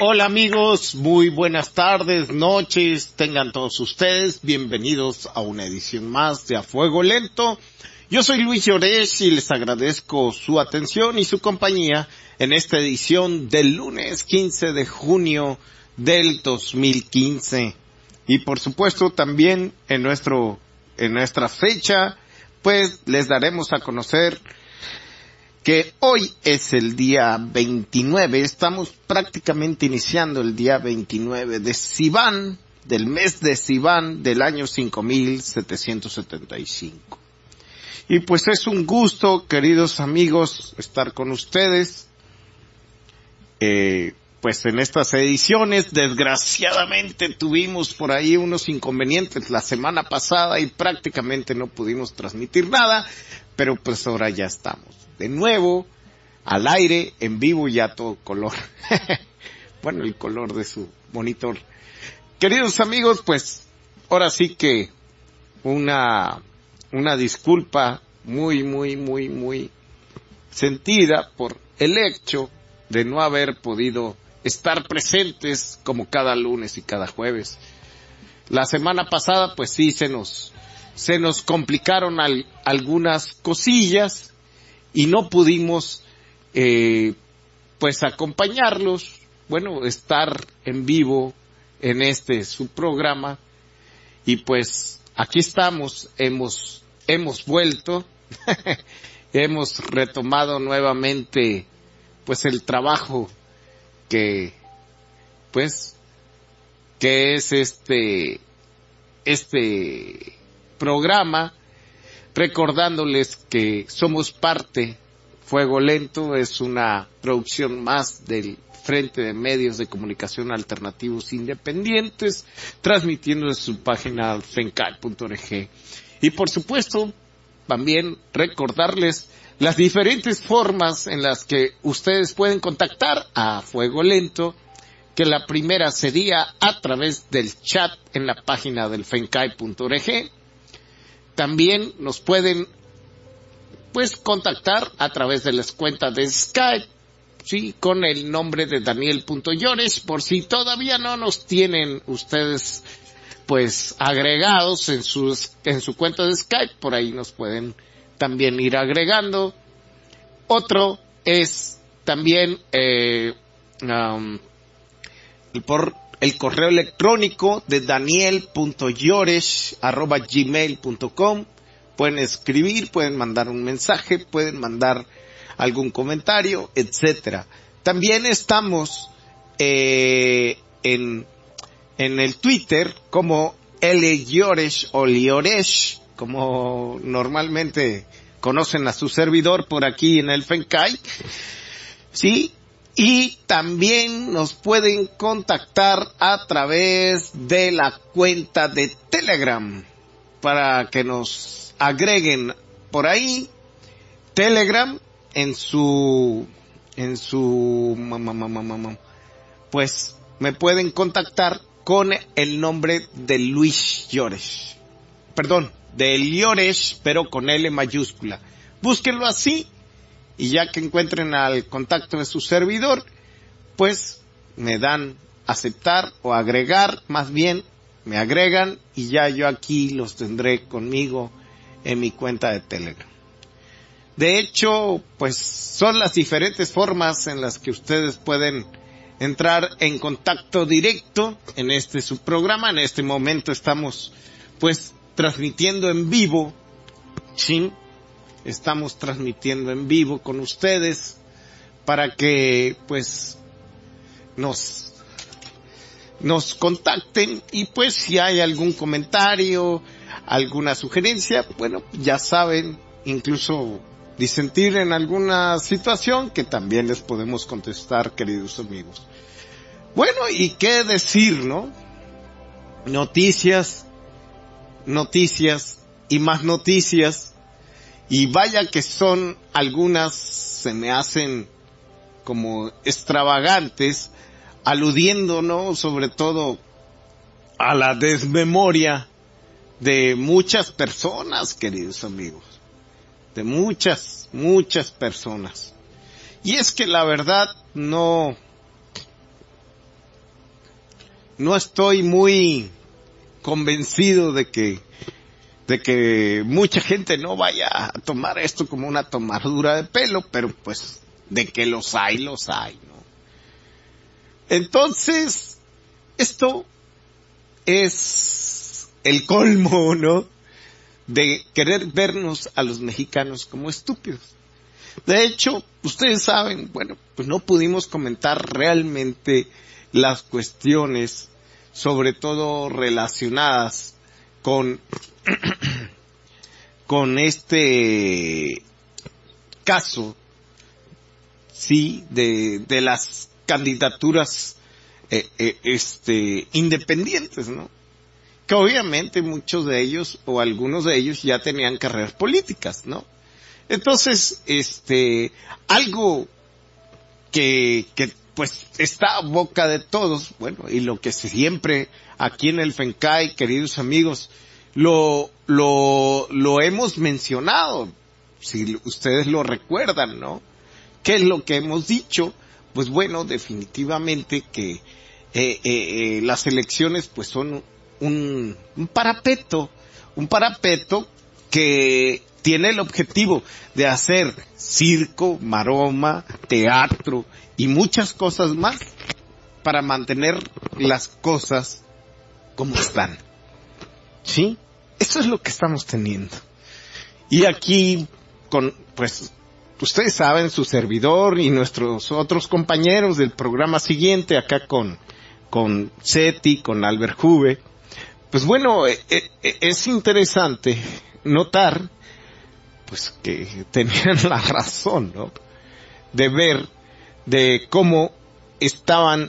Hola amigos, muy buenas tardes, noches, tengan todos ustedes bienvenidos a una edición más de A Fuego Lento. Yo soy Luis Llorés y les agradezco su atención y su compañía en esta edición del lunes 15 de junio del 2015. Y por supuesto también en nuestra fecha, pues les daremos a conocer que hoy es el día 29, estamos prácticamente iniciando el día 29 de Sivan, del mes de Sivan del año 5775. Y pues es un gusto, queridos amigos, estar con ustedes, pues en estas ediciones. Desgraciadamente tuvimos por ahí unos inconvenientes la semana pasada y prácticamente no pudimos transmitir nada, pero pues ahora ya estamos de nuevo al aire, en vivo, ya todo color. Bueno, el color de su monitor. Queridos amigos, pues ahora sí que una disculpa muy sentida por el hecho de no haber podido estar presentes como cada lunes y cada jueves. La semana pasada pues sí se nos complicaron algunas cosillas y no pudimos pues acompañarlos, bueno, estar en vivo en su programa. Y pues aquí estamos, hemos vuelto, hemos retomado nuevamente pues el trabajo que es este programa, recordándoles que somos parte. Fuego Lento es una producción más del Frente de Medios de Comunicación Alternativos Independientes, transmitiendo desde su página fencai.org. Y por supuesto, también recordarles las diferentes formas en las que ustedes pueden contactar a Fuego Lento, que la primera sería a través del chat en la página del fencai.org. También nos pueden pues contactar a través de las cuentas de Skype, sí, con el nombre de Daniel.Llores, por si todavía no nos tienen ustedes pues agregados en su cuenta de Skype, por ahí nos pueden también ir agregando. Otro es también por el correo electrónico de daniel.llores@gmail.com. Pueden escribir, pueden mandar un mensaje, pueden mandar algún comentario, etcétera. También estamos en el Twitter como Llores o Llores, como normalmente conocen a su servidor por aquí en el Fencai, ¿sí? Y también nos pueden contactar a través de la cuenta de Telegram, para que nos agreguen por ahí. Telegram pues me pueden contactar con el nombre de Luis Llores. Perdón, de Llores, pero con L mayúscula. Búsquenlo así y ya que encuentren al contacto de su servidor, pues me dan aceptar o agregar, más bien me agregan y ya yo aquí los tendré conmigo en mi cuenta de Telegram. De hecho, pues son las diferentes formas en las que ustedes pueden entrar en contacto directo en su programa. En este momento estamos pues transmitiendo en vivo, ¿sí? Estamos transmitiendo en vivo con ustedes para que pues nos contacten y pues si hay algún comentario, alguna sugerencia, bueno, ya saben, incluso disentir en alguna situación que también les podemos contestar, queridos amigos. Bueno, y qué decir, ¿no? Noticias y más noticias, y vaya que son algunas, se me hacen como extravagantes, aludiendo, ¿no?, sobre todo a la desmemoria de muchas personas, queridos amigos, de muchas personas. Y es que la verdad no no estoy muy convencido de que mucha gente no vaya a tomar esto como una tomadura de pelo, pero pues de que los hay, ¿no? Entonces, esto es el colmo, ¿no? De querer vernos a los mexicanos como estúpidos. De hecho, ustedes saben, bueno, pues no pudimos comentar realmente las cuestiones, sobre todo relacionadas con este caso, sí, de las candidaturas independientes, ¿no? Que obviamente muchos de ellos o algunos de ellos ya tenían carreras políticas, ¿no? Entonces, algo que pues está a boca de todos, bueno, y lo que siempre aquí en el FENCAI, queridos amigos, lo hemos mencionado, si ustedes lo recuerdan, ¿no? ¿Qué es lo que hemos dicho? Pues bueno, definitivamente que las elecciones pues son un parapeto que tiene el objetivo de hacer circo, maroma, teatro y muchas cosas más para mantener las cosas como están. ¿Sí? Eso es lo que estamos teniendo. Y aquí, pues, ustedes saben, su servidor y nuestros otros compañeros del programa siguiente, acá con Seti, con Albert Juve, pues bueno, es interesante notar, pues, que tenían la razón, ¿no? De ver de cómo estaban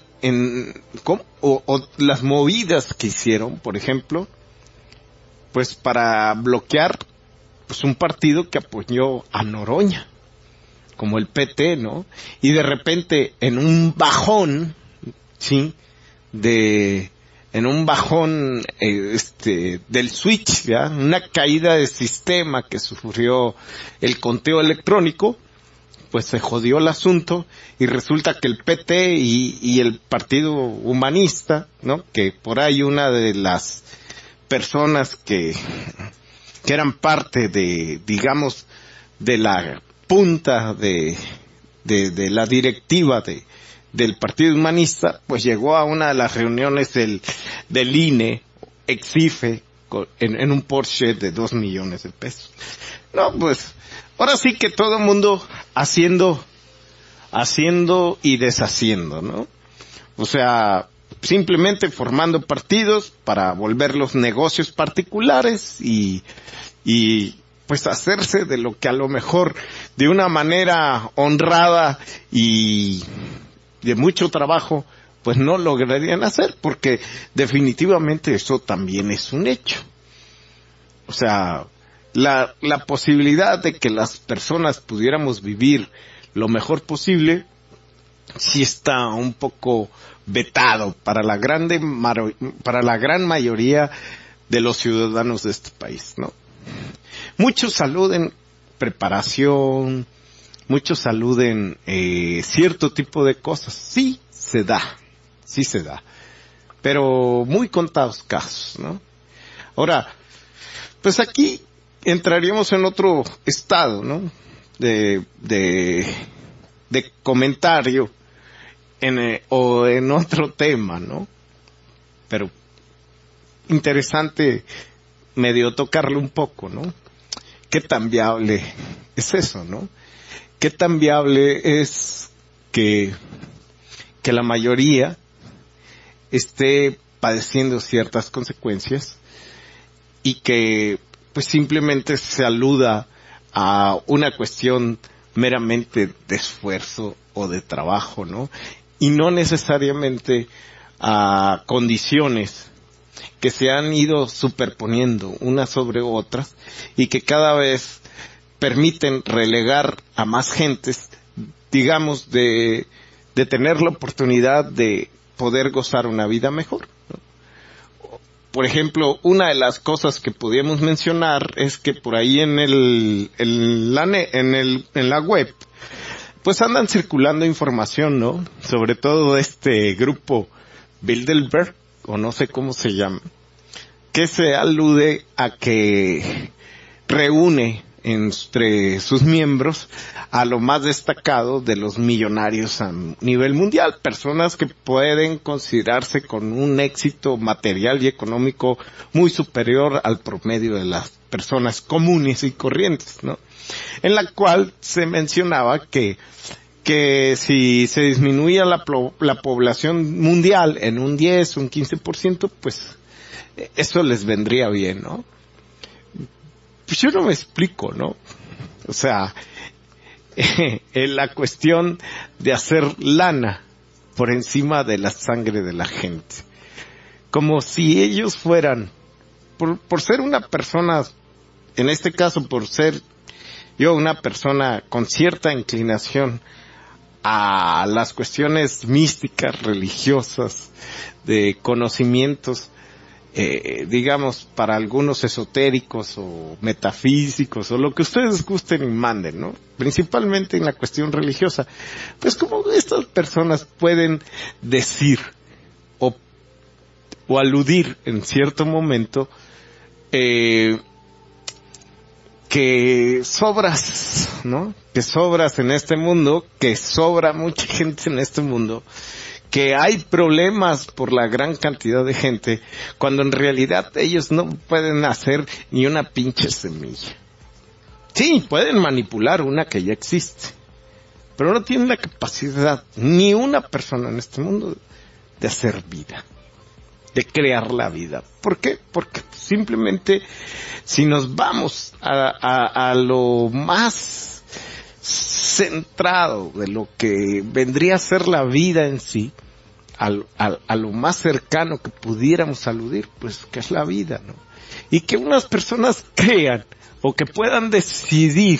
o las movidas que hicieron, por ejemplo, pues para bloquear pues un partido que apoyó a Noroña, como el PT, ¿no? Y de repente en un bajón, sí, en un bajón del switch, ¿ya? Una caída de sistema que sufrió el conteo electrónico, pues se jodió el asunto y resulta que el PT y el Partido Humanista, ¿no? Que por ahí una de las personas que eran parte de, digamos, de la punta de la directiva del Partido Humanista, pues llegó a una de las reuniones del INE, ex-IFE, en un Porsche de 2 millones de pesos. No, pues, ahora sí que todo el mundo haciendo y deshaciendo, ¿no? O sea, simplemente formando partidos para volver los negocios particulares y pues hacerse de lo que a lo mejor de una manera honrada y de mucho trabajo pues no lograrían hacer, porque definitivamente eso también es un hecho. O sea, la posibilidad de que las personas pudiéramos vivir lo mejor posible sí está un poco vetado para la gran mayoría de los ciudadanos de este país, ¿no? Muchos saluden preparación, muchos saluden cierto tipo de cosas. Sí se da, pero muy contados casos, ¿no? Ahora, pues aquí entraríamos en otro estado, ¿no? De comentario o en otro tema, ¿no? Pero interesante medio tocarlo un poco, ¿no? ¿Qué tan viable es eso, no? ¿Qué tan viable es que la mayoría esté padeciendo ciertas consecuencias y que pues simplemente se aluda a una cuestión meramente de esfuerzo o de trabajo, ¿no? Y no necesariamente a condiciones que se han ido superponiendo unas sobre otras y que cada vez permiten relegar a más gentes, digamos, de tener la oportunidad de poder gozar una vida mejor, ¿no? Por ejemplo, una de las cosas que podíamos mencionar es que por ahí en la web, pues andan circulando información, ¿no? Sobre todo este grupo Bilderberg, o no sé cómo se llama, que se alude a que reúne entre sus miembros a lo más destacado de los millonarios a nivel mundial, personas que pueden considerarse con un éxito material y económico muy superior al promedio de las personas comunes y corrientes, ¿no? En la cual se mencionaba que si se disminuía la población mundial en un 10, un 15%, pues eso les vendría bien, ¿no? Pues yo no me explico, ¿no? O sea, en la cuestión de hacer lana por encima de la sangre de la gente. Como si ellos fueran, por ser una persona, en este caso por ser yo una persona con cierta inclinación a las cuestiones místicas, religiosas, de conocimientos, digamos, para algunos esotéricos o metafísicos o lo que ustedes gusten y manden, ¿no? Principalmente en la cuestión religiosa. Pues como estas personas pueden decir o aludir en cierto momento que sobras, ¿no? Que sobras en este mundo, que sobra mucha gente en este mundo, que hay problemas por la gran cantidad de gente, cuando en realidad ellos no pueden hacer ni una pinche semilla. Sí, pueden manipular una que ya existe, pero no tienen la capacidad, ni una persona en este mundo, de hacer vida, de crear la vida. ¿Por qué? Porque simplemente si nos vamos a lo más centrado de lo que vendría a ser la vida en sí, a lo más cercano que pudiéramos aludir, pues que es la vida, ¿no? Y que unas personas crean o que puedan decidir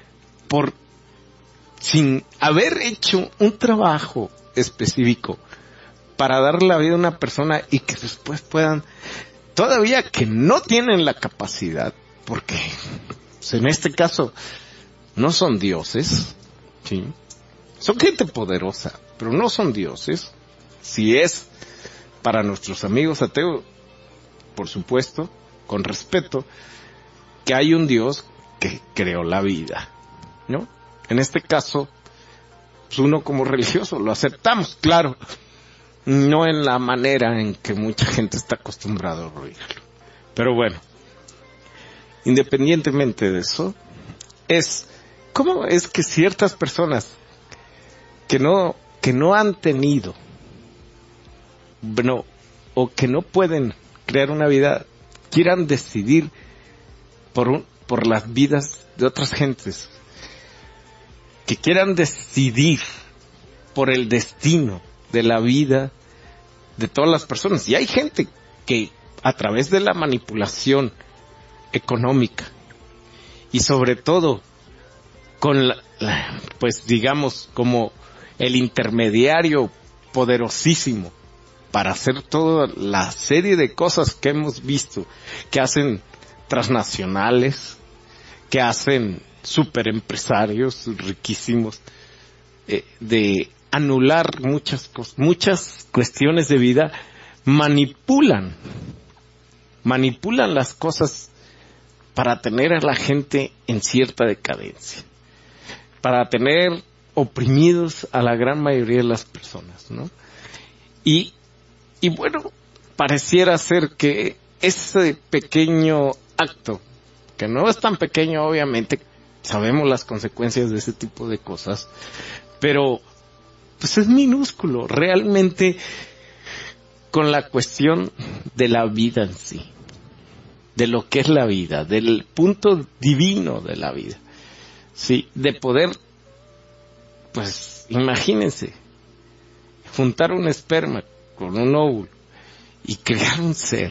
sin haber hecho un trabajo específico para darle la vida a una persona y que después puedan, todavía que no tienen la capacidad, porque pues en este caso no son dioses, ¿sí? Son gente poderosa, pero no son dioses. Si es para nuestros amigos ateos, por supuesto, con respeto, que hay un Dios que creó la vida, ¿no? En este caso, pues uno como religioso lo aceptamos, claro, no en la manera en que mucha gente está acostumbrada a oírlo. Pero bueno, independientemente de eso, ¿cómo es que ciertas personas que no han tenido, bueno, o que no pueden crear una vida, quieran decidir por las vidas de otras gentes, que quieran decidir por el destino de la vida de todas las personas? Y hay gente que a través de la manipulación económica y sobre todo con pues digamos como el intermediario poderosísimo para hacer toda la serie de cosas que hemos visto que hacen transnacionales, que hacen superempresarios riquísimos, de anular muchas cosas, muchas cuestiones de vida, manipulan las cosas para tener a la gente en cierta decadencia, para tener oprimidos a la gran mayoría de las personas, ¿no? Y bueno, pareciera ser que ese pequeño acto, que no es tan pequeño obviamente, sabemos las consecuencias de ese tipo de cosas, pero pues es minúsculo realmente con la cuestión de la vida en sí, de lo que es la vida, del punto divino de la vida, sí, de poder, pues imagínense, juntar un esperma con un óvulo y crear un ser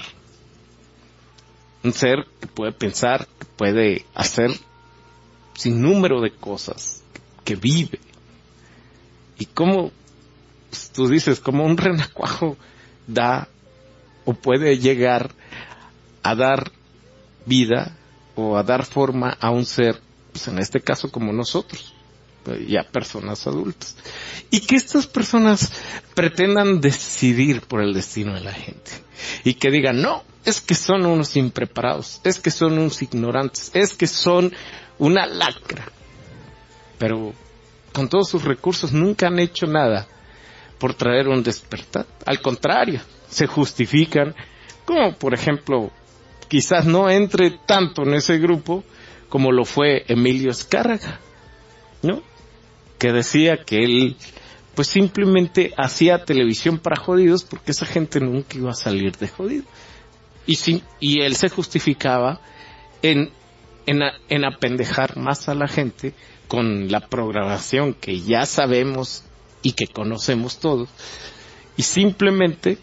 que puede pensar, que puede hacer sin número de cosas, que vive. Y cómo, pues, tú dices, como un renacuajo da o puede llegar a dar vida o a dar forma a un ser, pues en este caso como nosotros, ya personas adultas. Y que estas personas pretendan decidir por el destino de la gente. Y que digan, no, es que son unos impreparados, es que son unos ignorantes, es que son una lacra. Pero con todos sus recursos nunca han hecho nada por traer un despertar. Al contrario, se justifican, como por ejemplo, quizás no entre tanto en ese grupo como lo fue Emilio Azcárraga, ¿no? Que decía que él pues simplemente hacía televisión para jodidos porque esa gente nunca iba a salir de jodido. Y él se justificaba en apendejar más a la gente con la programación que ya sabemos y que conocemos todos, y simplemente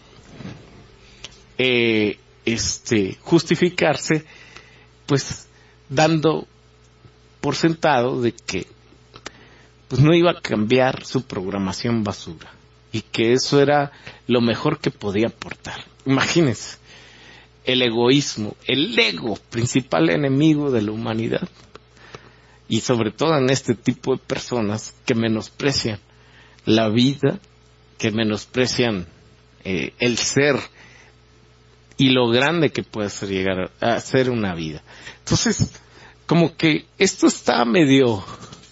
justificarse pues dando por sentado de que pues no iba a cambiar su programación basura y que eso era lo mejor que podía aportar. Imagínense, el egoísmo, el ego, principal enemigo de la humanidad, y sobre todo en este tipo de personas que menosprecian la vida, que menosprecian el ser y lo grande que puede ser llegar a ser una vida. Entonces, como que esto está medio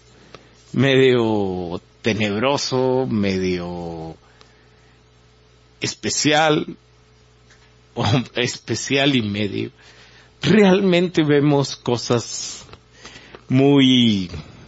tenebroso, medio especial, o especial y medio. Realmente vemos cosas muy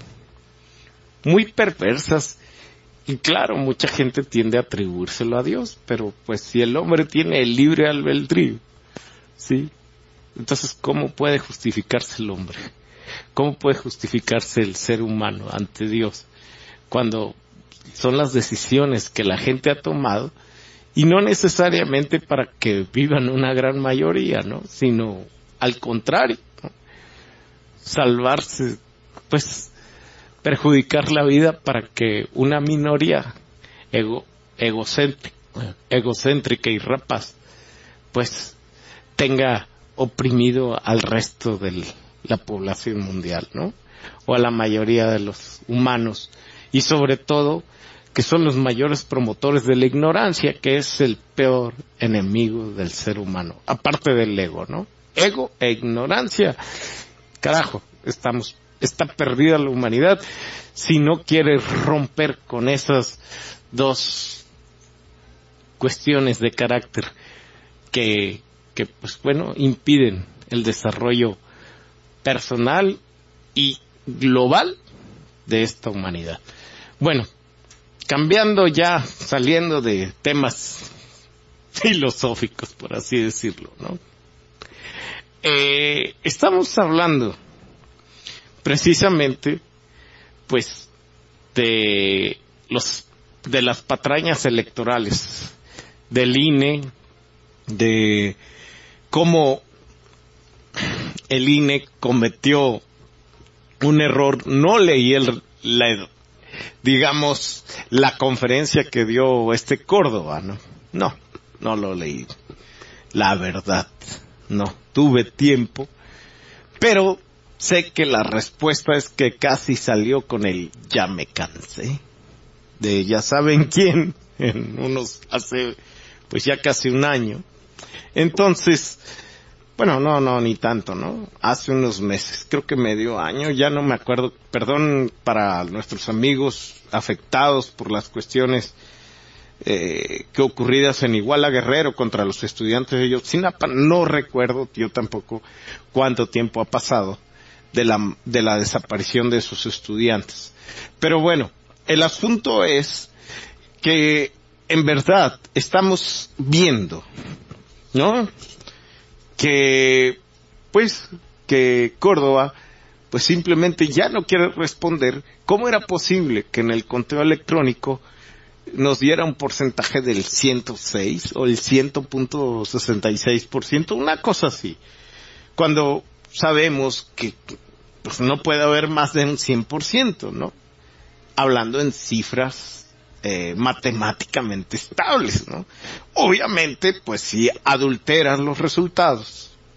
perversas, y claro, mucha gente tiende a atribuírselo a Dios, pero pues si el hombre tiene el libre albedrío, ¿sí? Entonces, ¿cómo puede justificarse el hombre? ¿Cómo puede justificarse el ser humano ante Dios cuando son las decisiones que la gente ha tomado, y no necesariamente para que vivan una gran mayoría, ¿no? Sino al contrario, ¿no? Salvarse, pues perjudicar la vida para que una minoría egocéntrica y rapaz pues tenga oprimido al resto de la población mundial, ¿no? O a la mayoría de los humanos, y sobre todo que son los mayores promotores de la ignorancia, que es el peor enemigo del ser humano, aparte del ego, ¿no? Ego e ignorancia, carajo, está perdida la humanidad si no quiere romper con esas dos cuestiones de carácter que pues bueno, impiden el desarrollo personal y global de esta humanidad. Bueno, cambiando ya, saliendo de temas filosóficos, por así decirlo, ¿no? Estamos hablando precisamente pues de las patrañas electorales del INE, de cómo el INE cometió un error. No leí la conferencia que dio Córdoba, no lo leí, la verdad, no tuve tiempo, pero sé que la respuesta es que casi salió con el ya me cansé, de ya saben quién, hace pues ya casi un año. Entonces, bueno, no, ni tanto, ¿no? Hace unos meses, creo que medio año, ya no me acuerdo, perdón para nuestros amigos afectados por las cuestiones que ocurridas en Iguala Guerrero contra los estudiantes de Ayotzinapa. No recuerdo yo tampoco cuánto tiempo ha pasado de la desaparición de esos estudiantes. Pero bueno, el asunto es que en verdad estamos viendo, ¿no? Que Córdoba pues simplemente ya no quiere responder cómo era posible que en el conteo electrónico nos diera un porcentaje del 106 o el 100.66%, una cosa así, cuando sabemos que pues no puede haber más de un 100%, ¿no? Hablando en cifras matemáticamente estables, ¿no? Obviamente, pues si adulteras los resultados,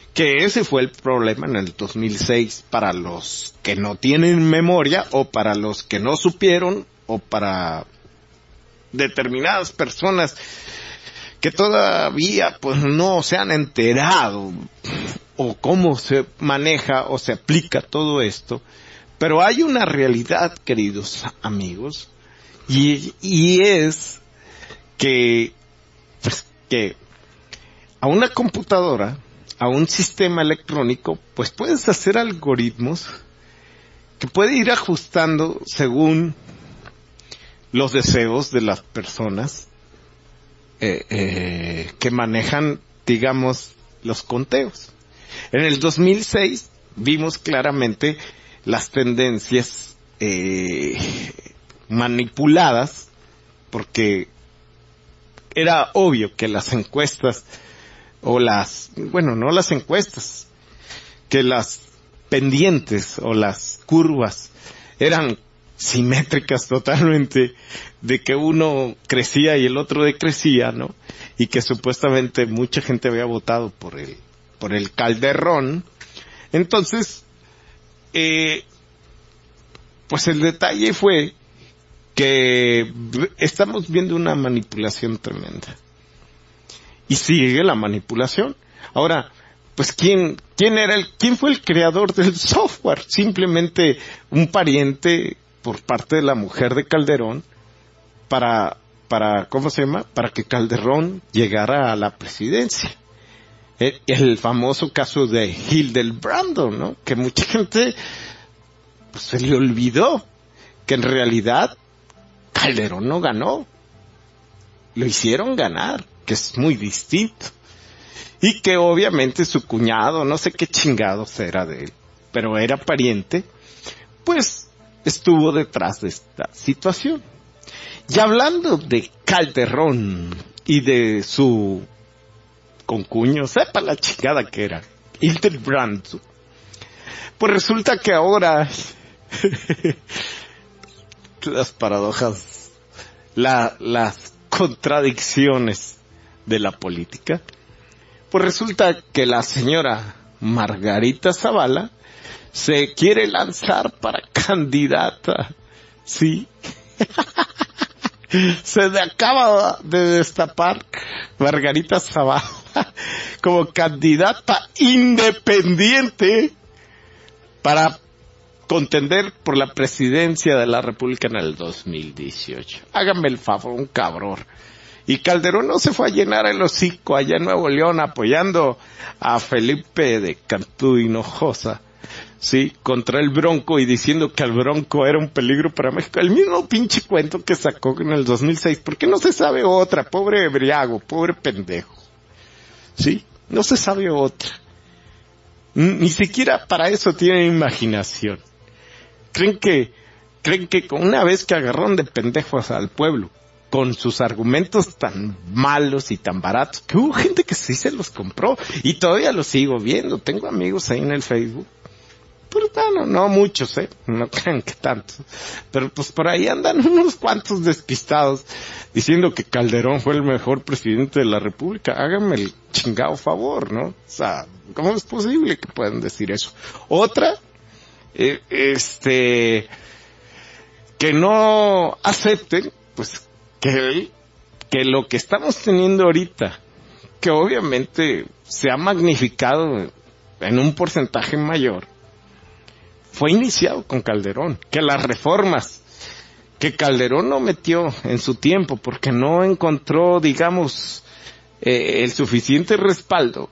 Que ese fue el problema en el 2006 para los que no tienen memoria o para los que no supieron o para determinadas personas que todavía pues no se han enterado o cómo se maneja o se aplica todo esto. Pero hay una realidad, queridos amigos, y es que, pues, que a una computadora, a un sistema electrónico, pues puedes hacer algoritmos que puede ir ajustando según los deseos de las personas que manejan, digamos, los conteos. En el 2006 vimos claramente las tendencias manipuladas, porque era obvio que las encuestas no las encuestas, que las pendientes o las curvas eran simétricas totalmente, de que uno crecía y el otro decrecía, ¿no? Y que supuestamente mucha gente había votado por el Calderón. Entonces, pues el detalle fue que estamos viendo una manipulación tremenda. Y sigue la manipulación. Ahora, pues ¿quién fue el creador del software? Simplemente un pariente por parte de la mujer de Calderón para ¿cómo se llama? Para que Calderón llegara a la presidencia. El famoso caso de Hildebrando, ¿no? Que mucha gente pues, se le olvidó que en realidad Calderón no ganó. Lo hicieron ganar, que es muy distinto. Y que obviamente su cuñado, no sé qué chingados era de él, pero era pariente, pues estuvo detrás de esta situación. Y hablando de Calderón y de su concuño, sepa la chingada que era, Hildebrando, pues resulta que ahora las paradojas, las contradicciones de la política, pues resulta que la señora Margarita Zavala se quiere lanzar para candidata, ¿sí? Se acaba de destapar Margarita Zavala como candidata independiente para contender por la presidencia de la República en el 2018. Háganme el favor, un cabrón. Y Calderón no se fue a llenar el hocico allá en Nuevo León apoyando a Felipe de Cantú Hinojosa, sí, contra el Bronco y diciendo que el Bronco era un peligro para México. El mismo pinche cuento que sacó en el 2006. ¿Por qué no se sabe otra? Pobre briago, pobre pendejo. Sí, no se sabe otra. Ni siquiera para eso tienen imaginación. Creen que con una vez que agarraron de pendejos al pueblo, con sus argumentos tan malos y tan baratos, que hubo gente que sí se los compró, y todavía los sigo viendo, tengo amigos ahí en el Facebook, pero no muchos, no crean que tantos, pero pues por ahí andan unos cuantos despistados, diciendo que Calderón fue el mejor presidente de la República. Háganme el chingado favor, ¿no? O sea, ¿cómo es posible que puedan decir eso? Otra, que no acepten, pues, que lo que estamos teniendo ahorita, que obviamente se ha magnificado en un porcentaje mayor, fue iniciado con Calderón, que las reformas que Calderón no metió en su tiempo porque no encontró, digamos, el suficiente respaldo,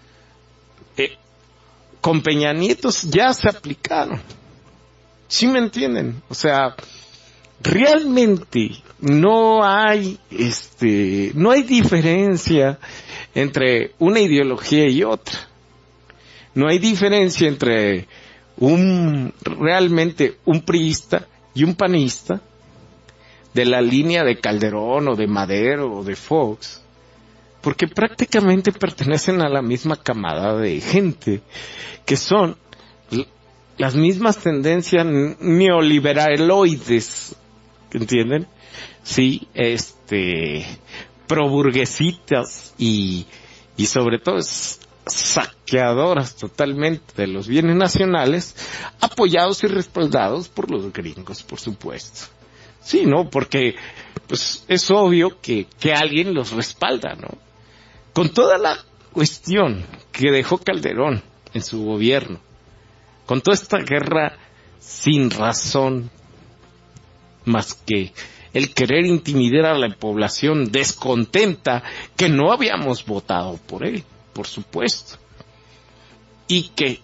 con Peña Nieto ya se aplicaron. ¿Sí me entienden? O sea, realmente no hay diferencia entre una ideología y otra. No hay diferencia entre realmente un priista y un panista de la línea de Calderón o de Madero o de Fox, porque prácticamente pertenecen a la misma camada de gente, que son las mismas tendencias neoliberaloides, ¿entienden? Sí, proburguesitas y sobre todo saqueadoras totalmente de los bienes nacionales, apoyados y respaldados por los gringos, por supuesto. Sí, ¿no? Porque pues es obvio que alguien los respalda, ¿no? Con toda la cuestión que dejó Calderón en su gobierno, con toda esta guerra sin razón, más que el querer intimidar a la población descontenta que no habíamos votado por él, por supuesto, y que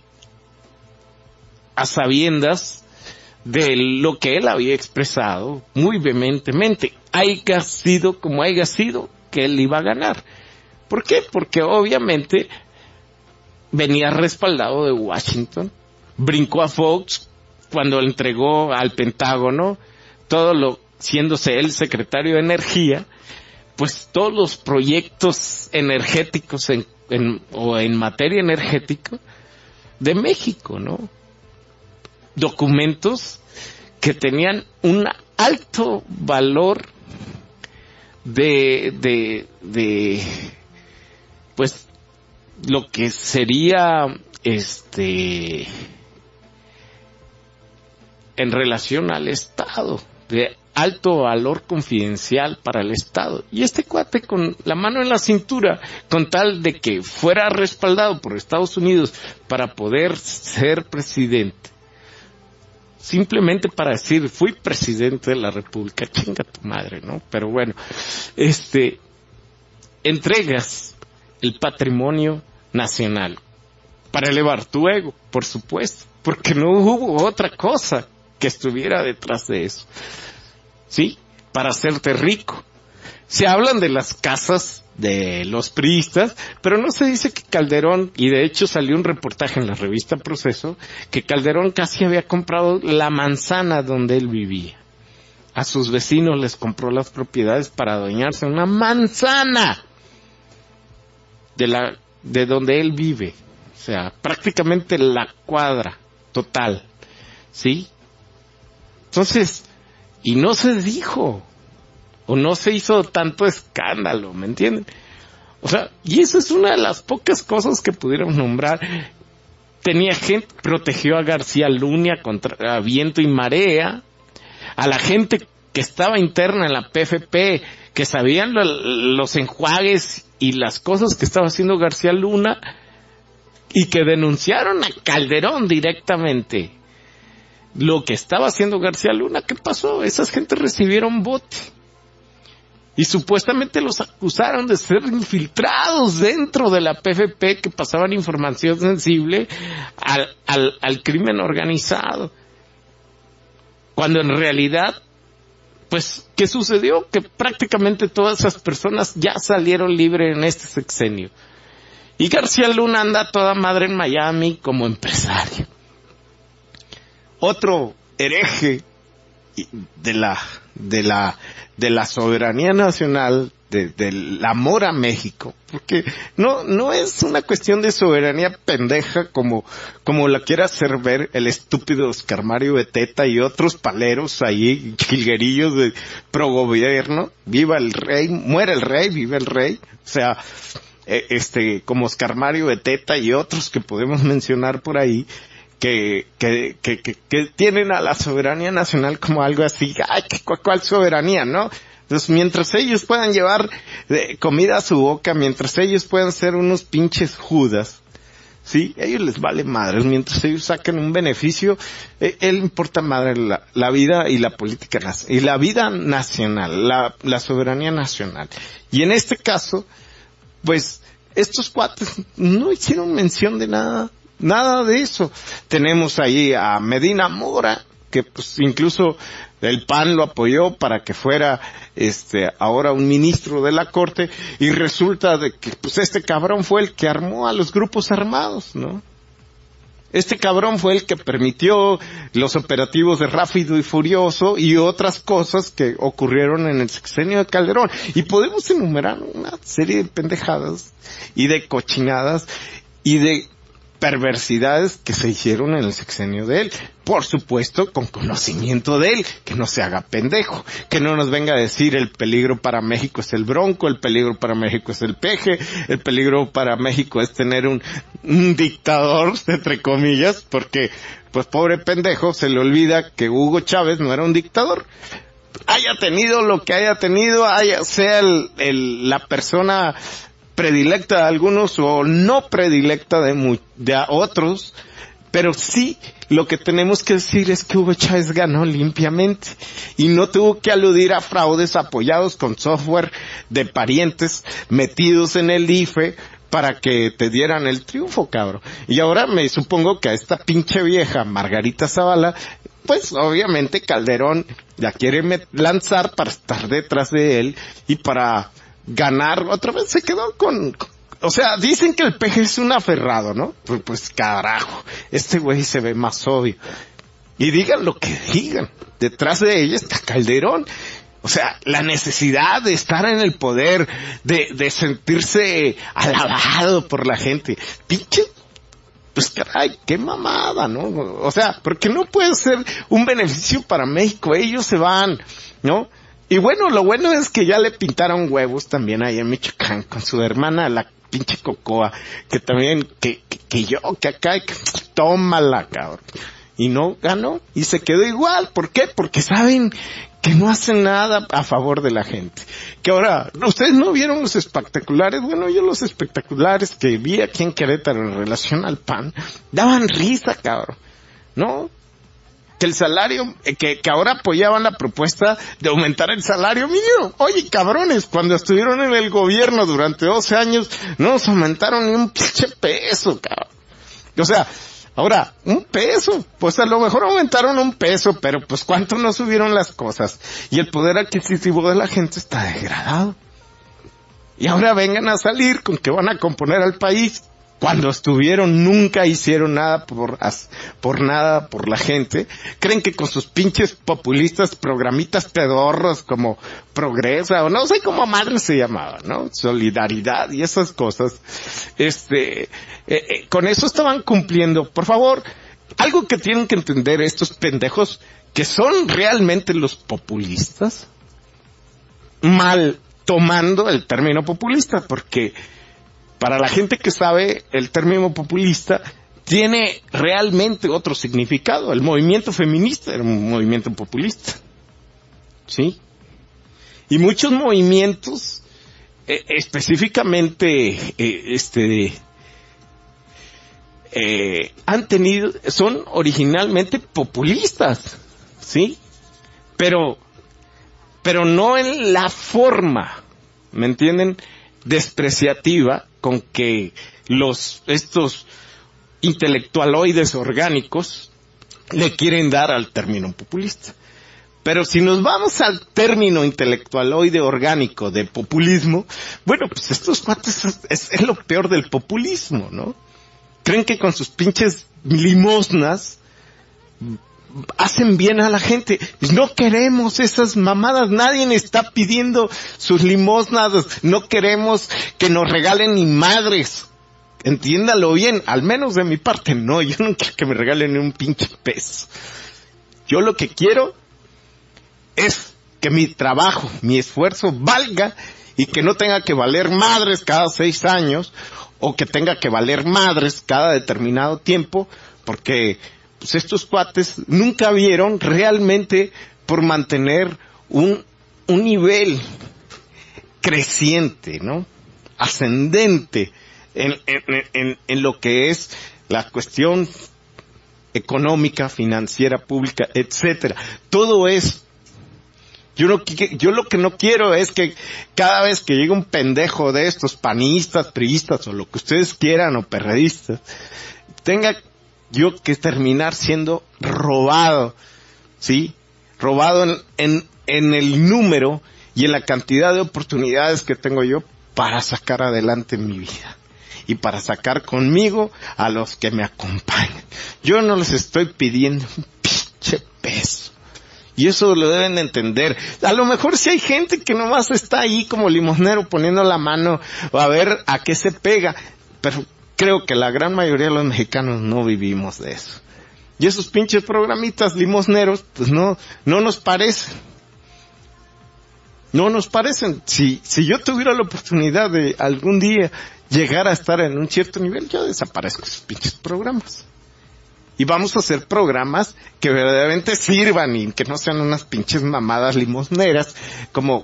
a sabiendas de lo que él había expresado muy vehementemente, haya sido como haya sido, que él iba a ganar. ¿Por qué? Porque obviamente venía respaldado de Washington, brincó a Fox cuando le entregó al Pentágono todo lo, siéndose él secretario de Energía, pues todos los proyectos energéticos en materia energética de México, ¿no? Documentos que tenían un alto valor de pues lo que sería en relación al Estado, de alto valor confidencial para el Estado. Y este cuate con la mano en la cintura, con tal de que fuera respaldado por Estados Unidos para poder ser presidente, simplemente para decir, fui presidente de la República, chinga tu madre, ¿no? Pero bueno, entregas el patrimonio nacional para elevar tu ego, por supuesto, porque no hubo otra cosa que estuviera detrás de eso, ¿sí? Para hacerte rico. Se hablan de las casas de los priistas, pero no se dice que Calderón, y de hecho salió un reportaje en la revista Proceso, que Calderón casi había comprado la manzana donde él vivía. A sus vecinos les compró las propiedades para adueñarse una manzana de donde él vive. O sea, prácticamente la cuadra total, ¿sí? Entonces, y no se dijo, o no se hizo tanto escándalo, ¿me entienden? O sea, y eso es una de las pocas cosas que pudieron nombrar. Tenía gente, protegió a García Luna contra viento y marea, a la gente que estaba interna en la PFP, que sabían los enjuagues y las cosas que estaba haciendo García Luna, y que denunciaron a Calderón directamente lo que estaba haciendo García Luna. ¿Qué pasó? Esas gentes recibieron bote. Y supuestamente los acusaron de ser infiltrados dentro de la PFP, que pasaban información sensible al crimen organizado. Cuando en realidad, pues, ¿qué sucedió? Que prácticamente todas esas personas ya salieron libres en este sexenio. Y García Luna anda toda madre en Miami como empresario. Otro hereje de la soberanía nacional, del amor a México, porque no es una cuestión de soberanía pendeja como la quiere hacer ver el estúpido Oscar Mario Beteta y otros paleros ahí, jilguerillos de pro gobierno. Viva el rey, muere el rey, vive el rey. O sea, como Oscar Mario Beteta y otros que podemos mencionar por ahí, que tienen a la soberanía nacional como algo así. Ay, ¿cuál soberanía, no? Entonces, mientras ellos puedan llevar comida a su boca, mientras ellos puedan ser unos pinches Judas, ¿sí? A ellos les vale madre. Mientras ellos saquen un beneficio, él importa madre la vida y la política y la vida nacional, la soberanía nacional. Y en este caso, pues, estos cuates no hicieron mención de nada de eso. Tenemos ahí a Medina Mora, que pues incluso el PAN lo apoyó para que fuera ahora un ministro de la Corte, y resulta de que pues este cabrón fue el que armó a los grupos armados, ¿no? Este cabrón fue el que permitió los operativos de Rápido y Furioso y otras cosas que ocurrieron en el sexenio de Calderón. Y podemos enumerar una serie de pendejadas y de cochinadas y de perversidades que se hicieron en el sexenio de él. Por supuesto, con conocimiento de él, que no se haga pendejo, que no nos venga a decir el peligro para México es el Bronco, el peligro para México es el Peje, el peligro para México es tener un dictador, entre comillas, porque, pues pobre pendejo, se le olvida que Hugo Chávez no era un dictador. Haya tenido lo que haya tenido, sea la persona predilecta de algunos o no predilecta de otros, pero sí lo que tenemos que decir es que Hugo Chávez ganó limpiamente y no tuvo que aludir a fraudes apoyados con software de parientes metidos en el IFE para que te dieran el triunfo, cabrón. Y ahora me supongo que a esta pinche vieja Margarita Zavala, pues obviamente Calderón la quiere lanzar para estar detrás de él y para ganar. Otra vez se quedó o sea, dicen que el Peje es un aferrado, ¿no? Pues carajo, este güey se ve más obvio. Y digan lo que digan, detrás de ella está Calderón. O sea, la necesidad de estar en el poder, de sentirse alabado por la gente. Pinche, pues caray, qué mamada, ¿no? O sea, porque no puede ser un beneficio para México, ellos se van, ¿no? Y bueno, lo bueno es que ya le pintaron huevos también ahí en Michoacán con su hermana, la pinche Cocoa, que también, que acá, tómala, cabrón. Y no ganó, y se quedó igual. ¿Por qué? Porque saben que no hacen nada a favor de la gente. Que ahora, ¿ustedes no vieron los espectaculares? Bueno, yo los espectaculares que vi aquí en Querétaro en relación al PAN, daban risa, cabrón, ¿no? Que el salario, que ahora apoyaban la propuesta de aumentar el salario mínimo. Oye, cabrones, cuando estuvieron en el gobierno durante 12 años, no nos aumentaron ni un pinche peso, cabrón. O sea, ahora, un peso, pues a lo mejor aumentaron un peso, pero pues cuánto no subieron las cosas. Y el poder adquisitivo de la gente está degradado. Y ahora vengan a salir con que van a componer al país. Cuando estuvieron nunca hicieron nada por la gente. Creen que con sus pinches populistas programitas pedorros como Progresa o no sé cómo madre se llamaba, ¿no? Solidaridad y esas cosas. Con eso estaban cumpliendo. Por favor, algo que tienen que entender estos pendejos que son realmente los populistas, mal tomando el término populista, porque para la gente que sabe, el término populista tiene realmente otro significado. El movimiento feminista era un movimiento populista, ¿sí? Y muchos movimientos, específicamente, son originalmente populistas, ¿sí? Pero no en la forma, ¿me entienden?, despreciativa con que estos intelectualoides orgánicos le quieren dar al término populista. Pero si nos vamos al término intelectualoide orgánico de populismo, bueno, pues estos cuates es lo peor del populismo, ¿no? Creen que con sus pinches limosnas hacen bien a la gente. No queremos esas mamadas, nadie está pidiendo sus limosnas, no queremos que nos regalen ni madres. Entiéndalo bien, al menos de mi parte no, yo no quiero que me regalen ni un pinche peso. Yo lo que quiero es que mi trabajo, mi esfuerzo valga y que no tenga que valer madres cada 6 años o que tenga que valer madres cada determinado tiempo, porque pues estos cuates nunca vieron realmente por mantener un nivel creciente, ¿no? Ascendente en lo que es la cuestión económica, financiera, pública, etcétera. Todo eso. Yo lo que no quiero es que cada vez que llegue un pendejo de estos panistas, priistas o lo que ustedes quieran o perredistas, tenga yo que terminar siendo robado, ¿sí? Robado en el número y en la cantidad de oportunidades que tengo yo para sacar adelante mi vida. Y para sacar conmigo a los que me acompañan. Yo no les estoy pidiendo un pinche peso. Y eso lo deben de entender. A lo mejor si hay gente que nomás está ahí como limosnero poniendo la mano a ver a qué se pega. Pero creo que la gran mayoría de los mexicanos no vivimos de eso. Y esos pinches programitas limosneros, pues no nos parecen. No nos parecen. Si yo tuviera la oportunidad de algún día llegar a estar en un cierto nivel, yo desaparezco esos pinches programas. Y vamos a hacer programas que verdaderamente sirvan y que no sean unas pinches mamadas limosneras como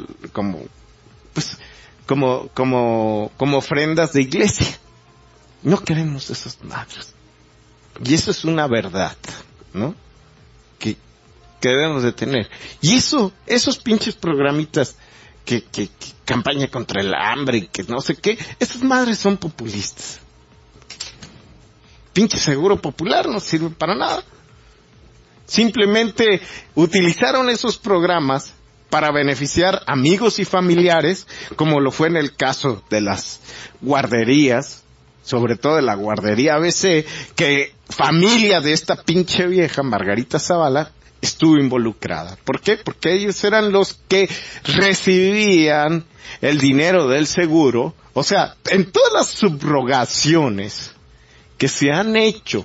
ofrendas de iglesia. No queremos esas madres. Y eso es una verdad, ¿no? Que debemos de tener. Y esos pinches programitas que campaña contra el hambre y que no sé qué, esas madres son populistas. Pinche seguro popular no sirve para nada. Simplemente utilizaron esos programas para beneficiar amigos y familiares, como lo fue en el caso de las guarderías, sobre todo de la guardería ABC, que familia de esta pinche vieja, Margarita Zavala, estuvo involucrada. ¿Por qué? Porque ellos eran los que recibían el dinero del seguro. O sea, en todas las subrogaciones que se han hecho,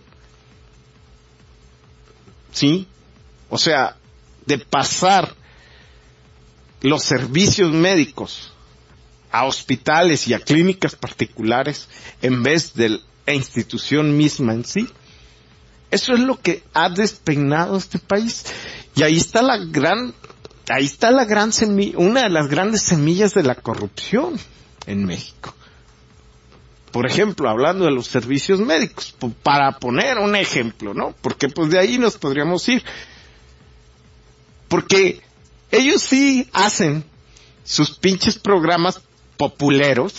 ¿sí? O sea, de pasar los servicios médicos a hospitales y a clínicas particulares en vez de la institución misma en sí. Eso es lo que ha despeinado este país. Y ahí está la gran semilla, una de las grandes semillas de la corrupción en México. Por ejemplo, hablando de los servicios médicos, para poner un ejemplo, ¿no? Porque pues de ahí nos podríamos ir. Porque ellos sí hacen sus pinches programas populeros,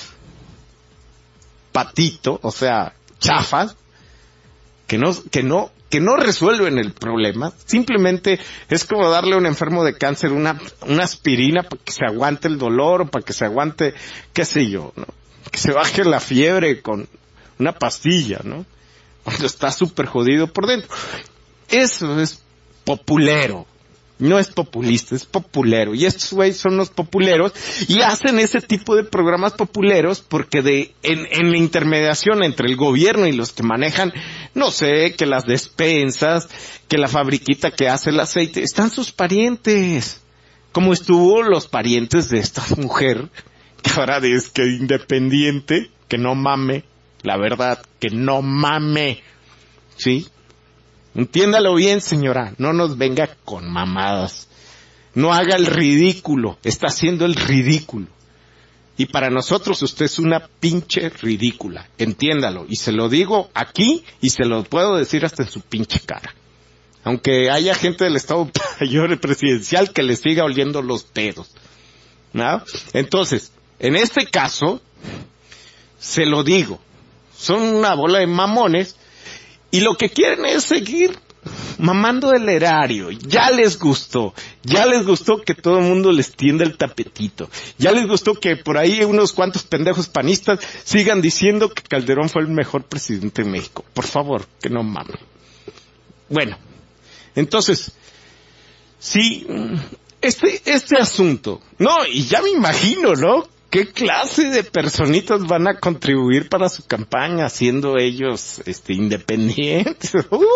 patito, o sea, chafas, que no resuelven el problema. Simplemente es como darle a un enfermo de cáncer una aspirina para que se aguante el dolor o para que se aguante, qué sé yo, ¿no? Que se baje la fiebre con una pastilla, ¿no? Cuando está súper jodido por dentro. Eso es populero. No es populista, es populero. Y estos güeyes son los populeros y hacen ese tipo de programas populeros porque en la intermediación entre el gobierno y los que manejan, no sé, que las despensas, que la fabriquita que hace el aceite, están sus parientes. Como estuvo los parientes de esta mujer, que ahora es que independiente, que no mame, la verdad, que no mame, ¿sí? Entiéndalo bien, señora, no nos venga con mamadas. No haga el ridículo, está haciendo el ridículo. Y para nosotros usted es una pinche ridícula, entiéndalo. Y se lo digo aquí y se lo puedo decir hasta en su pinche cara. Aunque haya gente del Estado Mayor Presidencial que le siga oliendo los pedos, ¿no? Entonces, en este caso, se lo digo, son una bola de mamones. Y lo que quieren es seguir mamando el erario. Ya les gustó que todo el mundo les tienda el tapetito. Ya les gustó que por ahí unos cuantos pendejos panistas sigan diciendo que Calderón fue el mejor presidente de México. Por favor, que no mamen. Bueno, entonces, sí, este asunto, no, y ya me imagino, ¿no? ¿Qué clase de personitas van a contribuir para su campaña siendo ellos independientes?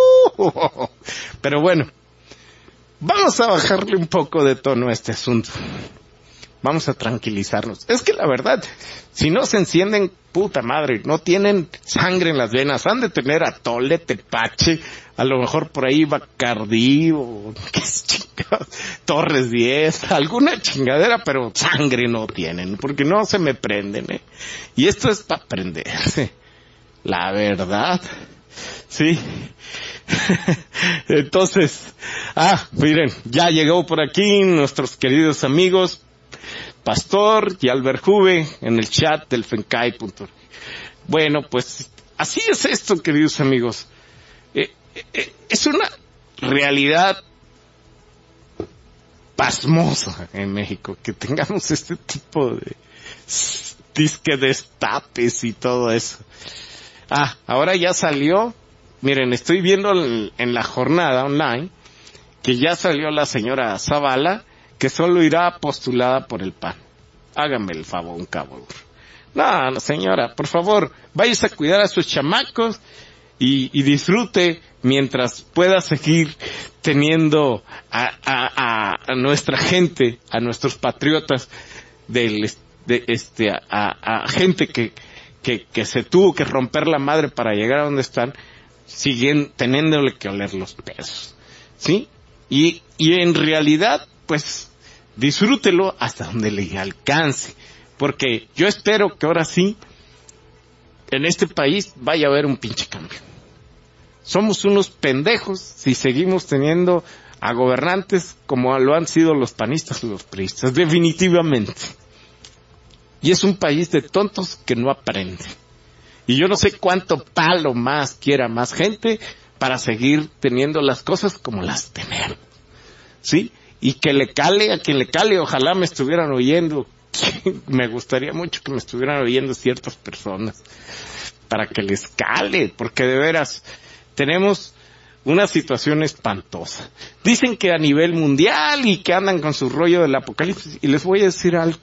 Pero bueno, vamos a bajarle un poco de tono a este asunto. Vamos a tranquilizarnos. Es que la verdad, si no se encienden, puta madre, no tienen sangre en las venas, han de tener atole, tepache, a lo mejor por ahí Bacardí o qué chingados, Torres 10, alguna chingadera, pero sangre no tienen, porque no se me prenden, ¿eh? Y esto es para prenderse, la verdad, sí. Entonces, miren, ya llegó por aquí nuestros queridos amigos Pastor y Albert Juve en el chat del Fencai.org. Bueno, pues así es esto, queridos amigos. Es una realidad pasmosa en México que tengamos este tipo de disque destapes y todo eso. Ahora ya salió, miren, estoy viendo en la jornada online que ya salió la señora Zavala, que solo irá postulada por el PAN. Háganme el favor, un cabrón. No, señora, por favor, váyase a cuidar a sus chamacos y disfrute mientras pueda seguir teniendo a nuestra gente, a nuestros patriotas a gente que se tuvo que romper la madre para llegar a donde están, siguen teniéndole que oler los pesos, ¿sí? Y en realidad, pues, disfrútelo hasta donde le alcance, porque yo espero que ahora sí, en este país vaya a haber un pinche cambio. Somos unos pendejos si seguimos teniendo a gobernantes como lo han sido los panistas y los priistas, definitivamente. Y es un país de tontos que no aprende. Y yo no sé cuánto palo más quiera más gente para seguir teniendo las cosas como las tenemos, ¿sí? Y que le cale a quien le cale, ojalá me estuvieran oyendo. Me gustaría mucho que me estuvieran oyendo ciertas personas para que les cale, porque de veras tenemos una situación espantosa. Dicen que a nivel mundial y que andan con su rollo del apocalipsis, y les voy a decir algo.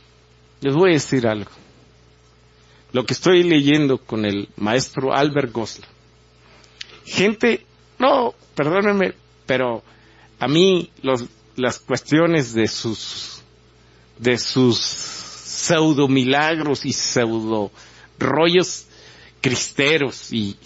Lo que estoy leyendo con el maestro Albert Goslar. Gente, no, perdónenme, pero a mí las cuestiones de sus pseudo milagros y pseudo rollos cristeros y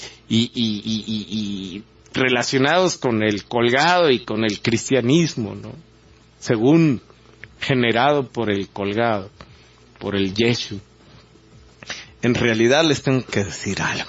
relacionados con el colgado y con el cristianismo, ¿no? Según generado por el colgado, por el Yeshu. En realidad les tengo que decir algo.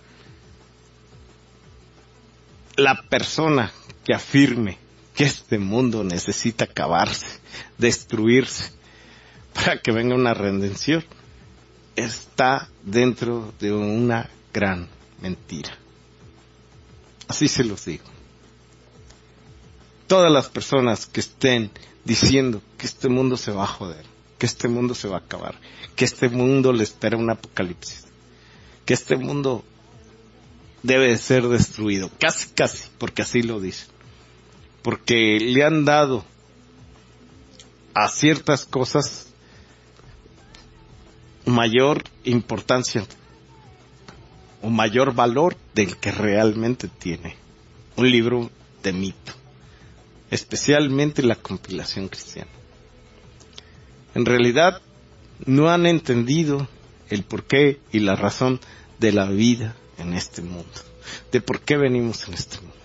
La persona que afirme que este mundo necesita acabarse, destruirse, para que venga una redención, está dentro de una gran mentira. Así se los digo. Todas las personas que estén diciendo que este mundo se va a joder, que este mundo se va a acabar, que este mundo le espera un apocalipsis, que este mundo debe de ser destruido, casi, porque así lo dicen, porque le han dado a ciertas cosas mayor importancia o mayor valor del que realmente tiene un libro de mito, especialmente la compilación cristiana. En realidad no han entendido el porqué y la razón de la vida en este mundo, de por qué venimos en este mundo.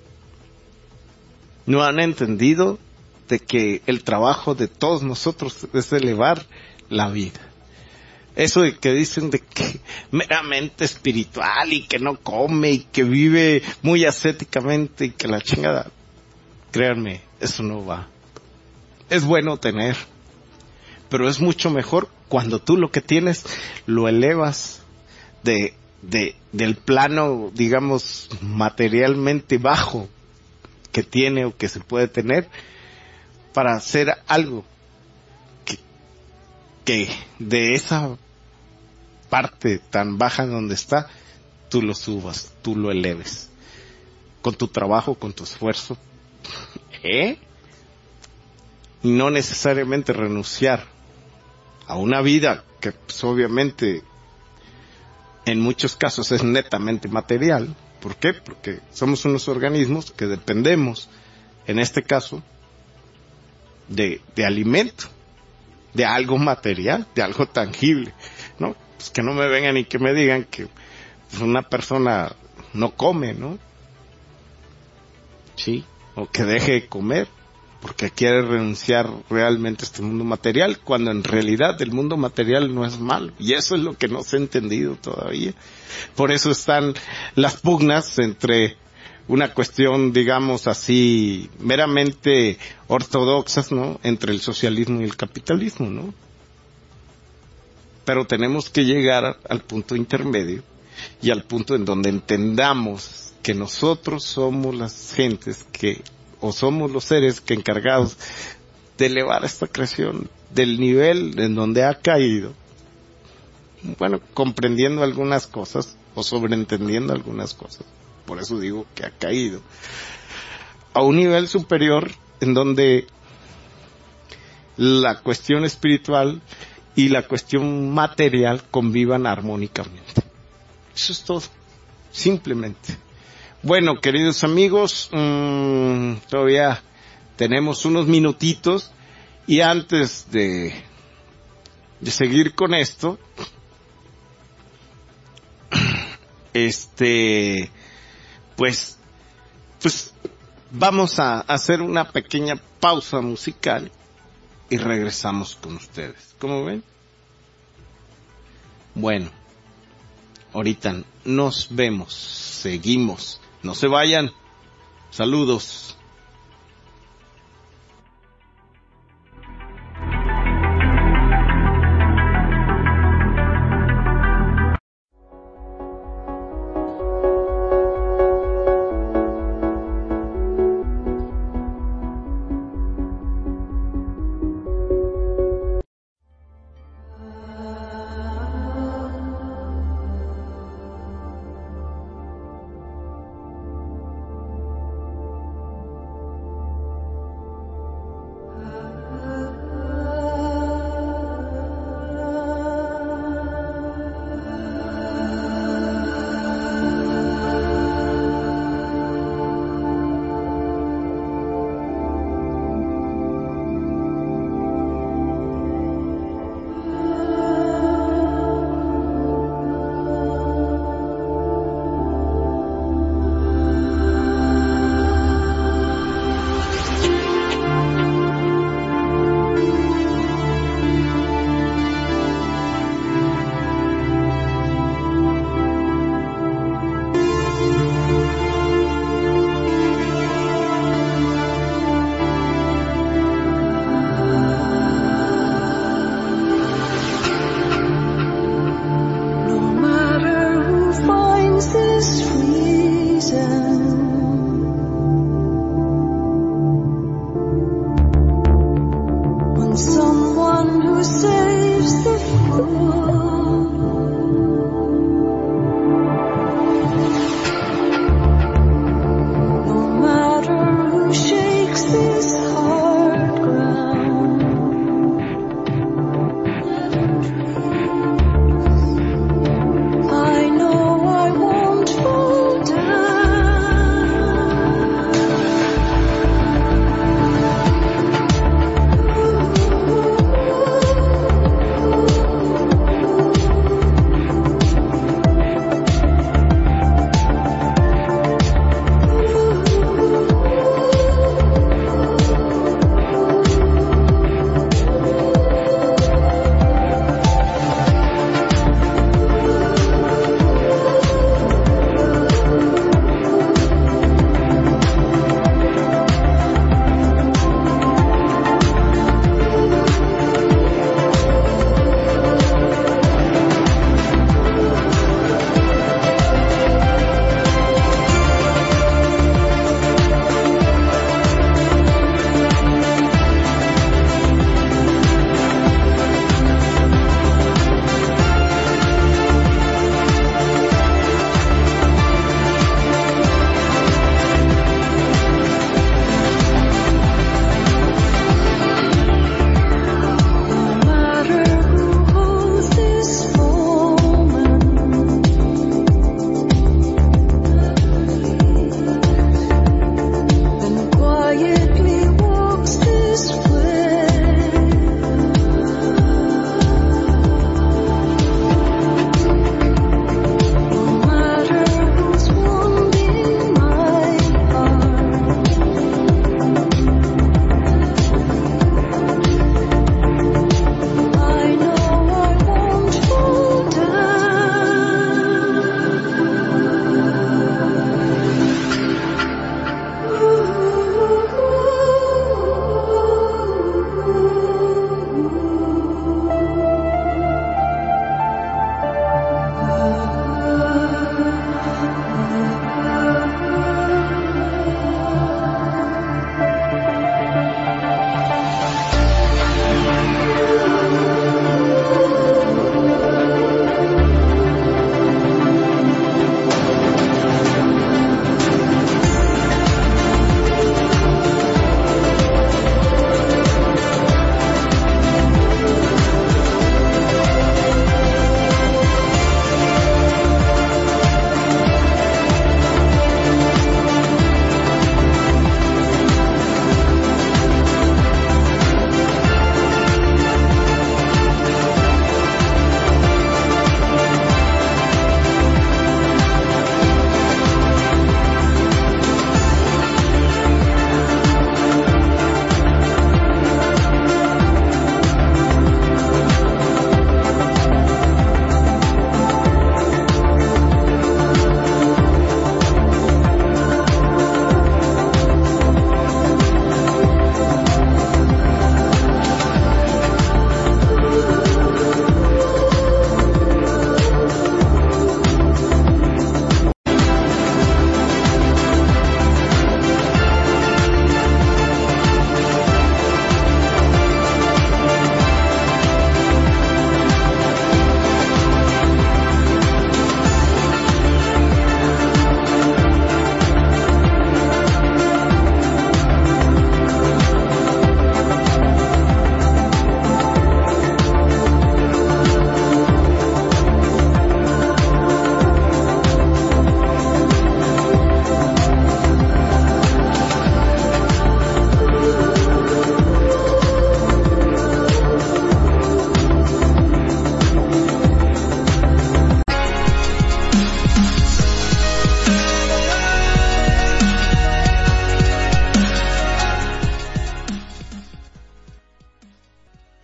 No han entendido de que el trabajo de todos nosotros es elevar la vida. Eso de que dicen de que meramente espiritual y que no come y que vive muy ascéticamente y que la chingada, créanme, eso no va. Es bueno tener, pero es mucho mejor cuando tú lo que tienes lo elevas del plano, digamos, materialmente bajo que tiene o que se puede tener, para hacer algo que de esa parte tan baja en donde está, tú lo subas, tú lo eleves, con tu trabajo, con tu esfuerzo, y no necesariamente renunciar a una vida que pues, obviamente en muchos casos es netamente material. ¿Por qué? Porque somos unos organismos que dependemos, en este caso, de alimento, de algo material, de algo tangible, ¿no? Pues que no me vengan y que me digan que pues, una persona no come, ¿no? Sí, o que deje de comer porque quiere renunciar realmente a este mundo material, cuando en realidad el mundo material no es malo, y eso es lo que no se ha entendido todavía. Por eso están las pugnas entre una cuestión, digamos así, meramente ortodoxas, ¿no?, entre el socialismo y el capitalismo, ¿no? Pero tenemos que llegar al punto intermedio y al punto en donde entendamos que nosotros somos las gentes que, o somos los seres que encargados de elevar esta creación del nivel en donde ha caído, bueno, comprendiendo algunas cosas o sobreentendiendo algunas cosas, por eso digo que ha caído, a un nivel superior en donde la cuestión espiritual y la cuestión material convivan armónicamente. Eso es todo, simplemente. Bueno, queridos amigos, todavía tenemos unos minutitos y antes de seguir con esto, pues vamos a hacer una pequeña pausa musical y regresamos con ustedes. ¿Cómo ven? Bueno, ahorita nos vemos, seguimos. No se vayan. Saludos.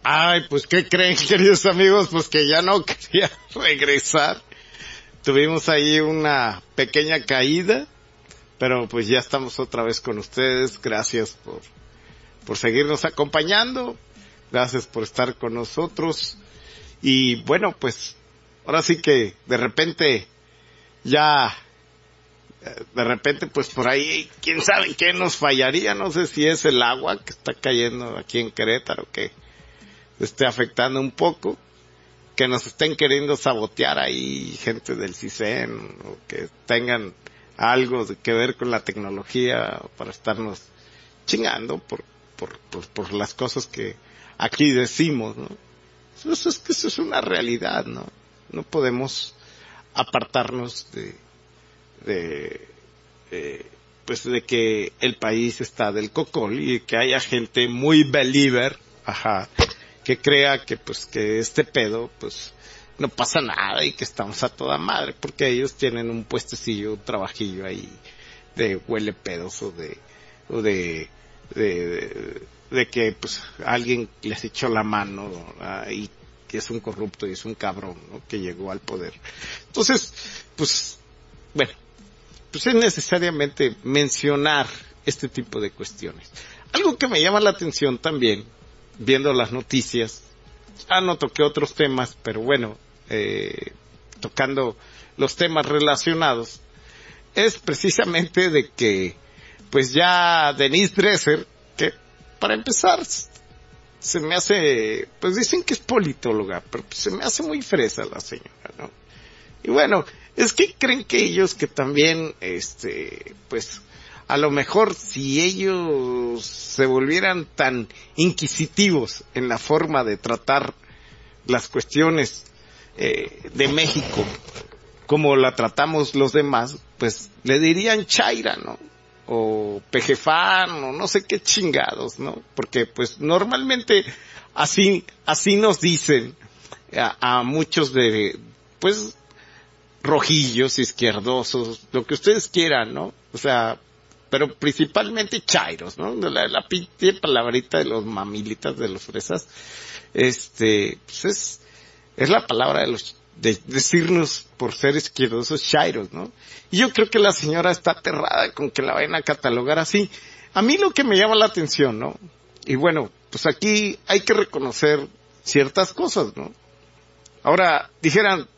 Ay, pues ¿qué creen, queridos amigos? Pues que ya no quería regresar. Tuvimos ahí una pequeña caída, pero pues ya estamos otra vez con ustedes. Gracias por seguirnos acompañando. Gracias por estar con nosotros. Y bueno, pues ahora sí que de repente pues por ahí, quién sabe qué nos fallaría. No sé si es el agua que está cayendo aquí en Querétaro que esté afectando un poco, que nos estén queriendo sabotear ahí gente del CISEN, o que tengan algo que ver con la tecnología para estarnos chingando por las cosas que aquí decimos, ¿no? Eso es una realidad, ¿no? No podemos apartarnos pues de que el país está del cocol y que haya gente muy believer, que crea que pues que este pedo pues no pasa nada y que estamos a toda madre, porque ellos tienen un puestecillo, un trabajillo ahí de huele pedos o de que pues alguien les echó la mano, y que es un corrupto y es un cabrón, ¿no? Que llegó al poder. Entonces, pues, bueno, pues es necesariamente mencionar este tipo de cuestiones. Algo que me llama la atención también, viendo las noticias, no toqué otros temas, pero bueno, tocando los temas relacionados, es precisamente de que, pues ya Denise Dresser, que para empezar, se me hace, pues dicen que es politóloga, pero pues se me hace muy fresa la señora, ¿no? Y bueno, es que creen que ellos que también, pues, a lo mejor si ellos se volvieran tan inquisitivos en la forma de tratar las cuestiones de México como la tratamos los demás, pues le dirían Chaira, ¿no? O Pejefán, o no sé qué chingados, ¿no? Porque pues normalmente así nos dicen a muchos de, pues, rojillos, izquierdosos, lo que ustedes quieran, ¿no? O sea, pero principalmente chairos, ¿no? La pinche palabrita de los mamilitas, de los fresas, pues es la palabra de decirnos por ser izquierdosos chairos, ¿no? Y yo creo que la señora está aterrada con que la vayan a catalogar así. A mí lo que me llama la atención, ¿no? Y bueno, pues aquí hay que reconocer ciertas cosas, ¿no? Ahora, dijeran,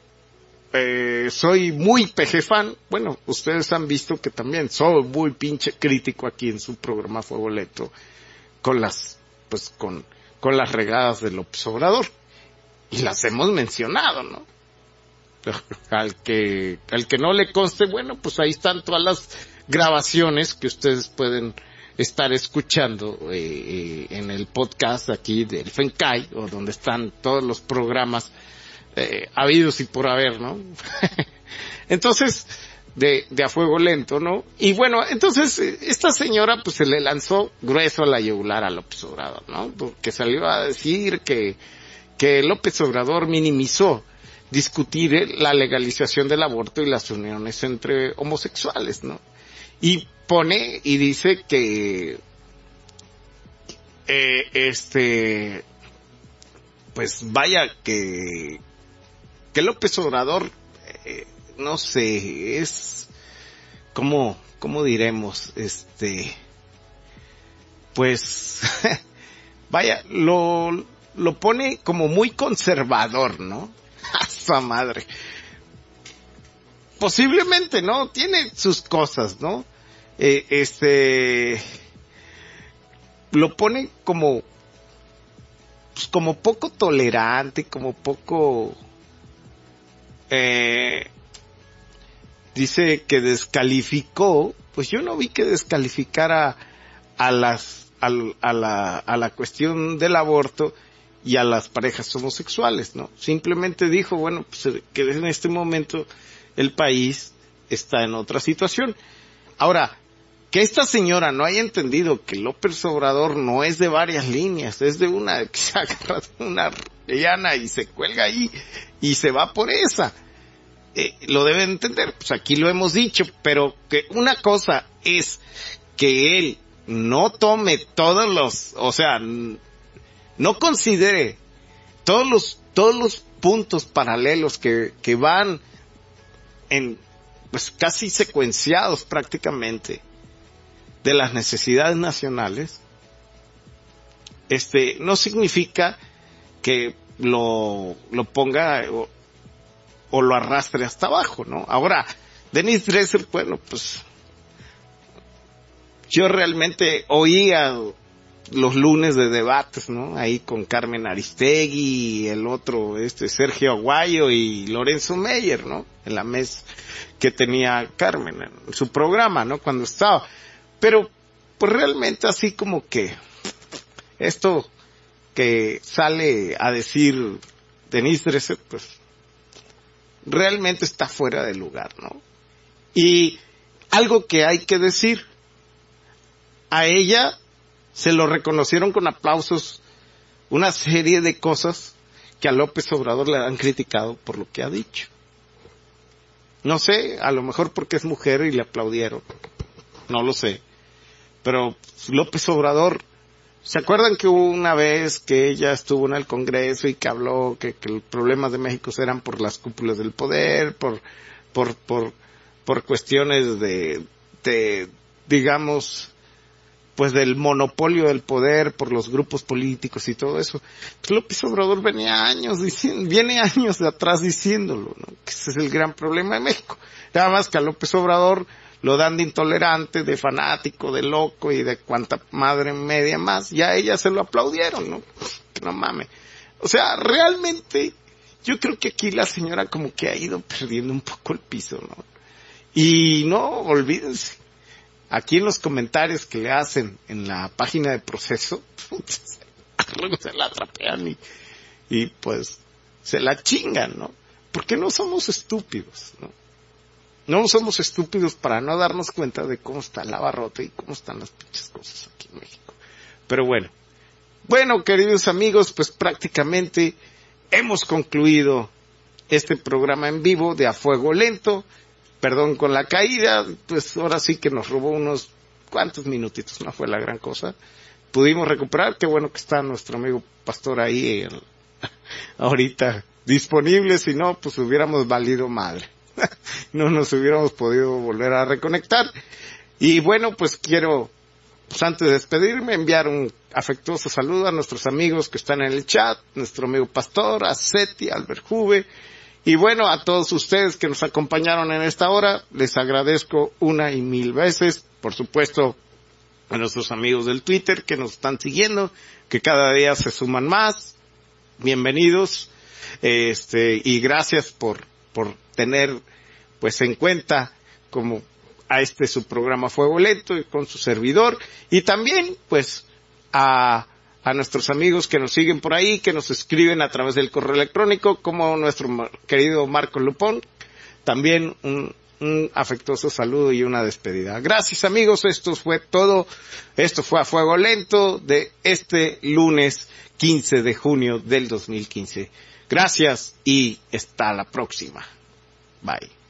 soy muy pejefán. Bueno, ustedes han visto que también soy muy pinche crítico aquí en su programa Fuego Lento con las regadas del López Obrador. Y las hemos mencionado, ¿no? Al que no le conste, bueno, pues ahí están todas las grabaciones que ustedes pueden estar escuchando en el podcast aquí del FENCAI, o donde están todos los programas habidos y por haber, ¿no? Entonces, de A Fuego Lento, ¿no? Y bueno, entonces, esta señora pues se le lanzó grueso a la yugular a López Obrador, ¿no? Porque salió a decir que López Obrador minimizó discutir la legalización del aborto y las uniones entre homosexuales, ¿no? Y pone y dice que pues vaya que López Obrador, no sé, es ¿cómo diremos? Pues vaya, lo pone como muy conservador, ¿no? ¡A su madre! Posiblemente, ¿no? Tiene sus cosas, ¿no? Lo pone como, pues como poco tolerante, como poco, dice que descalificó, pues yo no vi que descalificara a la cuestión del aborto y a las parejas homosexuales, ¿no? Simplemente dijo, bueno, pues que en este momento el país está en otra situación. Ahora, que esta señora no haya entendido que López Obrador no es de varias líneas, es de una, que se agarra de una llana y se cuelga ahí y se va por esa. Lo debe entender, pues aquí lo hemos dicho, pero que una cosa es que él no tome todos los, o sea, no considere todos los puntos paralelos que van en, pues casi secuenciados prácticamente de las necesidades nacionales, no significa que lo ponga o lo arrastre hasta abajo, ¿no? Ahora, Denise Dresser, bueno, pues yo realmente oía los lunes de debates, ¿no? Ahí con Carmen Aristegui y el otro, Sergio Aguayo y Lorenzo Meyer, ¿no? En la mesa que tenía Carmen en su programa, ¿no? Cuando estaba. Pero, pues realmente así como que esto que sale a decir Denise Dresser, pues realmente está fuera de lugar, ¿no? Y algo que hay que decir, a ella se lo reconocieron con aplausos una serie de cosas que a López Obrador le han criticado por lo que ha dicho. No sé, a lo mejor porque es mujer y le aplaudieron, no lo sé. Pero López Obrador, ¿se acuerdan que hubo una vez que ella estuvo en el Congreso y que habló que los problemas de México eran por las cúpulas del poder, por cuestiones de digamos, pues del monopolio del poder por los grupos políticos y todo eso? Pues López Obrador viene años de atrás diciéndolo, ¿no? Que ese es el gran problema de México. Nada más que a López Obrador lo dan de intolerante, de fanático, de loco y de cuanta madre media más. Ya a ella se lo aplaudieron, ¿no? Que no mames. O sea, realmente yo creo que aquí la señora como que ha ido perdiendo un poco el piso, ¿no? Y no, olvídense. Aquí en los comentarios que le hacen en la página de Proceso, luego se la trapean y pues se la chingan, ¿no? Porque no somos estúpidos, ¿no? No somos estúpidos para no darnos cuenta de cómo está el abarrote y cómo están las pinches cosas aquí en México. Pero bueno, queridos amigos, pues prácticamente hemos concluido este programa en vivo de A Fuego Lento. Perdón con la caída, pues ahora sí que nos robó unos cuantos minutitos, no fue la gran cosa. Pudimos recuperar, qué bueno que está nuestro amigo Pastor ahí ahorita disponible, si no, pues hubiéramos valido madre. No nos hubiéramos podido volver a reconectar. Y bueno, pues quiero, pues antes de despedirme, enviar un afectuoso saludo a nuestros amigos que están en el chat, nuestro amigo Pastor, a Seti, Albert Juve, y bueno, a todos ustedes que nos acompañaron en esta hora, les agradezco una y mil veces. Por supuesto, a nuestros amigos del Twitter que nos están siguiendo, que cada día se suman más. Bienvenidos, y gracias por tener, pues, en cuenta como a su programa Fuego Lento y con su servidor. Y también, pues, a nuestros amigos que nos siguen por ahí, que nos escriben a través del correo electrónico, como nuestro querido Marco Lupón. También un afectuoso saludo y una despedida. Gracias, amigos, esto fue todo. Esto fue A Fuego Lento de este lunes 15 de junio del 2015. Gracias y hasta la próxima. Bye.